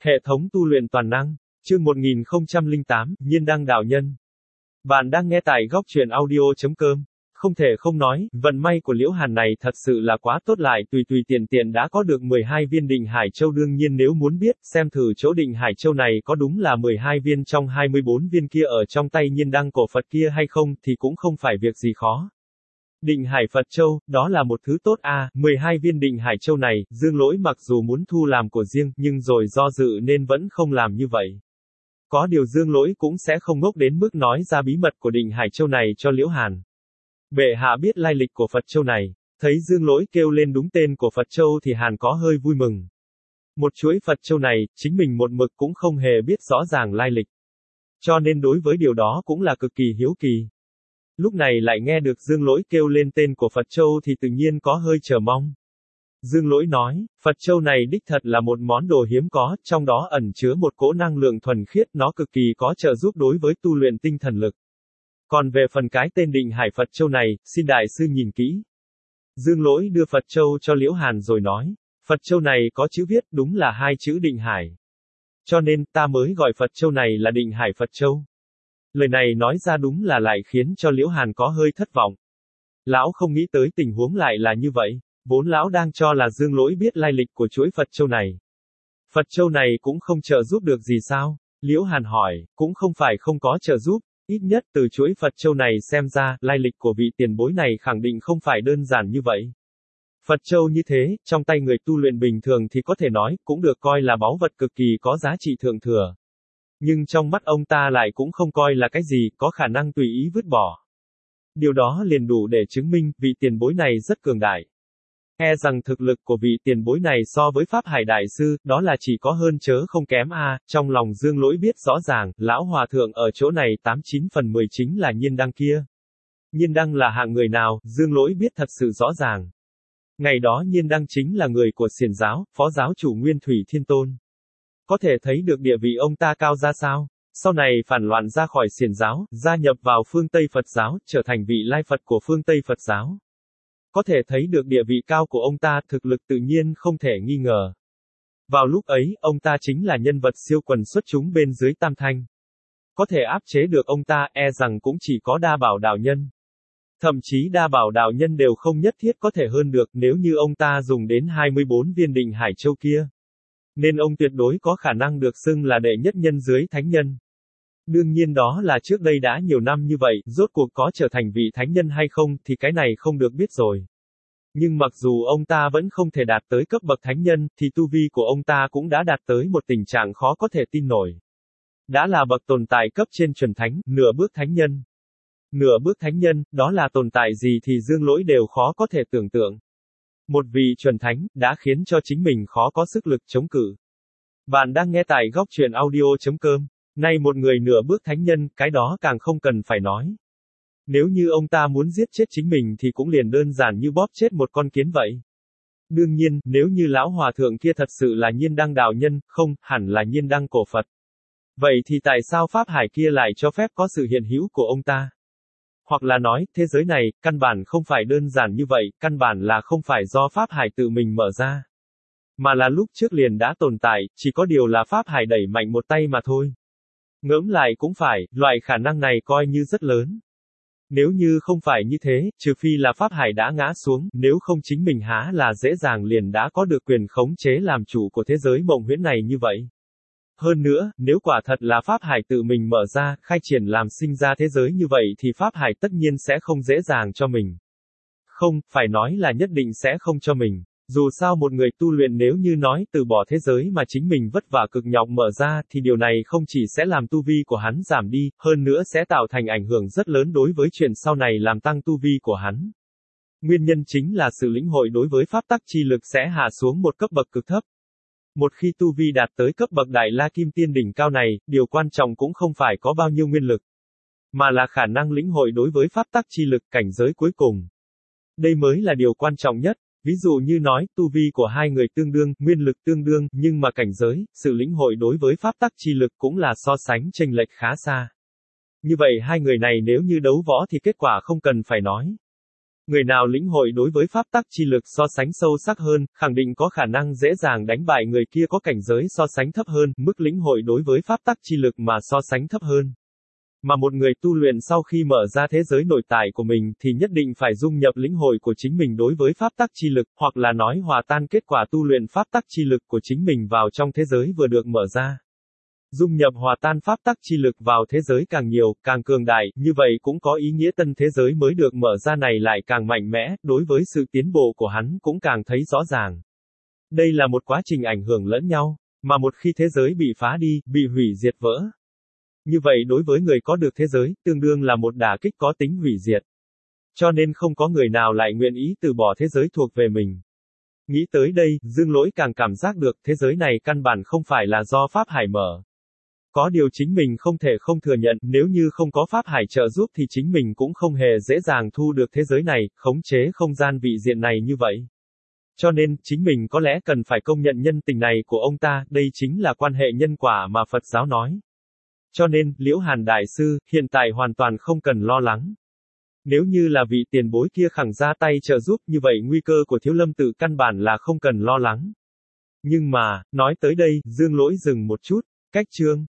Hệ thống tu luyện toàn năng, chương 1008, Nhiên Đăng đạo nhân. Bạn đang nghe tại góc truyện audio.com. Không thể không nói, vận may của Liễu Hàn này thật sự là quá tốt, lại tùy tiện tiện đã có được 12 viên Định Hải Châu. Đương nhiên nếu muốn biết xem thử chỗ Định Hải Châu này có đúng là 12 viên trong 24 viên kia ở trong tay Nhiên Đăng cổ Phật kia hay không thì cũng không phải việc gì khó. Định Hải Phật Châu, đó là một thứ tốt a, 12 viên Định Hải Châu này, Dương Lỗi mặc dù muốn thu làm của riêng, nhưng rồi do dự nên vẫn không làm như vậy. Có điều Dương Lỗi cũng sẽ không ngốc đến mức nói ra bí mật của Định Hải Châu này cho Liễu Hàn. Bệ hạ biết lai lịch của Phật Châu này, thấy Dương Lỗi kêu lên đúng tên của Phật Châu thì Hàn có hơi vui mừng. Một chuỗi Phật Châu này, chính mình một mực cũng không hề biết rõ ràng lai lịch. Cho nên đối với điều đó cũng là cực kỳ hiếu kỳ. Lúc này lại nghe được Dương Lỗi kêu lên tên của Phật Châu thì tự nhiên có hơi chờ mong. Dương Lỗi nói, Phật Châu này đích thật là một món đồ hiếm có, trong đó ẩn chứa một cỗ năng lượng thuần khiết, nó cực kỳ có trợ giúp đối với tu luyện tinh thần lực. Còn về phần cái tên Định Hải Phật Châu này, xin đại sư nhìn kỹ. Dương Lỗi đưa Phật Châu cho Liễu Hàn rồi nói, Phật Châu này có chữ viết đúng là hai chữ Định Hải. Cho nên ta mới gọi Phật Châu này là Định Hải Phật Châu. Lời này nói ra đúng là lại khiến cho Liễu Hàn có hơi thất vọng. Lão không nghĩ tới tình huống lại là như vậy, vốn lão đang cho là Dương Lỗi biết lai lịch của chuỗi Phật Châu này. Phật Châu này cũng không trợ giúp được gì sao? Liễu Hàn hỏi, cũng không phải không có trợ giúp, ít nhất từ chuỗi Phật Châu này xem ra, lai lịch của vị tiền bối này khẳng định không phải đơn giản như vậy. Phật Châu như thế, trong tay người tu luyện bình thường thì có thể nói, cũng được coi là báu vật cực kỳ có giá trị thượng thừa. Nhưng trong mắt ông ta lại cũng không coi là cái gì, có khả năng tùy ý vứt bỏ. Điều đó liền đủ để chứng minh, vị tiền bối này rất cường đại. E rằng thực lực của vị tiền bối này so với Pháp Hải Đại Sư, đó là chỉ có hơn chớ không kém a. Trong lòng Dương Lỗi biết rõ ràng, lão hòa thượng ở chỗ này 89 phần 10 chính là Nhiên Đăng kia. Nhiên Đăng là hạng người nào, Dương Lỗi biết thật sự rõ ràng. Ngày đó Nhiên Đăng chính là người của Xiển giáo, phó giáo chủ Nguyên Thủy Thiên Tôn. Có thể thấy được địa vị ông ta cao ra sao. Sau này phản loạn ra khỏi Xiển giáo, gia nhập vào phương Tây Phật giáo, trở thành vị lai Phật của phương Tây Phật giáo. Có thể thấy được địa vị cao của ông ta, thực lực tự nhiên không thể nghi ngờ. Vào lúc ấy, ông ta chính là nhân vật siêu quần xuất chúng bên dưới Tam Thanh. Có thể áp chế được ông ta, e rằng cũng chỉ có Đa Bảo đạo nhân. Thậm chí Đa Bảo đạo nhân đều không nhất thiết có thể hơn được nếu như ông ta dùng đến 24 viên Định Hải Châu kia. Nên ông tuyệt đối có khả năng được xưng là đệ nhất nhân dưới thánh nhân. Đương nhiên đó là trước đây đã nhiều năm như vậy, rốt cuộc có trở thành vị thánh nhân hay không thì cái này không được biết rồi. Nhưng mặc dù ông ta vẫn không thể đạt tới cấp bậc thánh nhân, thì tu vi của ông ta cũng đã đạt tới một tình trạng khó có thể tin nổi. Đã là bậc tồn tại cấp trên chuẩn thánh, nửa bước thánh nhân. Nửa bước thánh nhân, đó là tồn tại gì thì Dương Lỗi đều khó có thể tưởng tượng. Một vị chuẩn thánh, đã khiến cho chính mình khó có sức lực chống cự. Bạn đang nghe tại góc truyện audio.com. Nay một người nửa bước thánh nhân, cái đó càng không cần phải nói. Nếu như ông ta muốn giết chết chính mình thì cũng liền đơn giản như bóp chết một con kiến vậy. Đương nhiên, nếu như lão hòa thượng kia thật sự là Nhiên Đăng đạo nhân, không, hẳn là Nhiên Đăng cổ Phật. Vậy thì tại sao Pháp Hải kia lại cho phép có sự hiện hữu của ông ta? Hoặc là nói, thế giới này, căn bản không phải đơn giản như vậy, căn bản là không phải do Pháp Hải tự mình mở ra. Mà là lúc trước liền đã tồn tại, chỉ có điều là Pháp Hải đẩy mạnh một tay mà thôi. Ngẫm lại cũng phải, loại khả năng này coi như rất lớn. Nếu như không phải như thế, trừ phi là Pháp Hải đã ngã xuống, nếu không chính mình há là dễ dàng liền đã có được quyền khống chế làm chủ của thế giới mộng huyễn này như vậy. Hơn nữa, nếu quả thật là Pháp Hải tự mình mở ra, khai triển làm sinh ra thế giới như vậy thì Pháp Hải tất nhiên sẽ không dễ dàng cho mình. Không, phải nói là nhất định sẽ không cho mình. Dù sao một người tu luyện nếu như nói từ bỏ thế giới mà chính mình vất vả cực nhọc mở ra thì điều này không chỉ sẽ làm tu vi của hắn giảm đi, hơn nữa sẽ tạo thành ảnh hưởng rất lớn đối với chuyện sau này làm tăng tu vi của hắn. Nguyên nhân chính là sự lĩnh hội đối với pháp tắc chi lực sẽ hạ xuống một cấp bậc cực thấp. Một khi tu vi đạt tới cấp bậc Đại La Kim Tiên đỉnh cao này, điều quan trọng cũng không phải có bao nhiêu nguyên lực, mà là khả năng lĩnh hội đối với pháp tắc chi lực cảnh giới cuối cùng. Đây mới là điều quan trọng nhất. Ví dụ như nói, tu vi của hai người tương đương, nguyên lực tương đương, nhưng mà cảnh giới, sự lĩnh hội đối với pháp tắc chi lực cũng là so sánh chênh lệch khá xa. Như vậy hai người này nếu như đấu võ thì kết quả không cần phải nói. Người nào lĩnh hội đối với pháp tắc chi lực so sánh sâu sắc hơn, khẳng định có khả năng dễ dàng đánh bại người kia có cảnh giới so sánh thấp hơn, mức lĩnh hội đối với pháp tắc chi lực mà so sánh thấp hơn. Mà một người tu luyện sau khi mở ra thế giới nội tại của mình thì nhất định phải dung nhập lĩnh hội của chính mình đối với pháp tắc chi lực, hoặc là nói hòa tan kết quả tu luyện pháp tắc chi lực của chính mình vào trong thế giới vừa được mở ra. Dung nhập hòa tan pháp tắc chi lực vào thế giới càng nhiều, càng cường đại, như vậy cũng có ý nghĩa tân thế giới mới được mở ra này lại càng mạnh mẽ, đối với sự tiến bộ của hắn cũng càng thấy rõ ràng. Đây là một quá trình ảnh hưởng lẫn nhau, mà một khi thế giới bị phá đi, bị hủy diệt vỡ. Như vậy đối với người có được thế giới, tương đương là một đả kích có tính hủy diệt. Cho nên không có người nào lại nguyện ý từ bỏ thế giới thuộc về mình. Nghĩ tới đây, Dương Lỗi càng cảm giác được thế giới này căn bản không phải là do Pháp Hải mở. Có điều chính mình không thể không thừa nhận, nếu như không có Pháp Hải trợ giúp thì chính mình cũng không hề dễ dàng thu được thế giới này, khống chế không gian vị diện này như vậy. Cho nên, chính mình có lẽ cần phải công nhận nhân tình này của ông ta, đây chính là quan hệ nhân quả mà Phật giáo nói. Cho nên, Liễu Hàn Đại Sư, hiện tại hoàn toàn không cần lo lắng. Nếu như là vị tiền bối kia khẳng ra tay trợ giúp như vậy nguy cơ của Thiếu Lâm tự căn bản là không cần lo lắng. Nhưng mà, nói tới đây, Dương Lỗi dừng một chút, cách chương.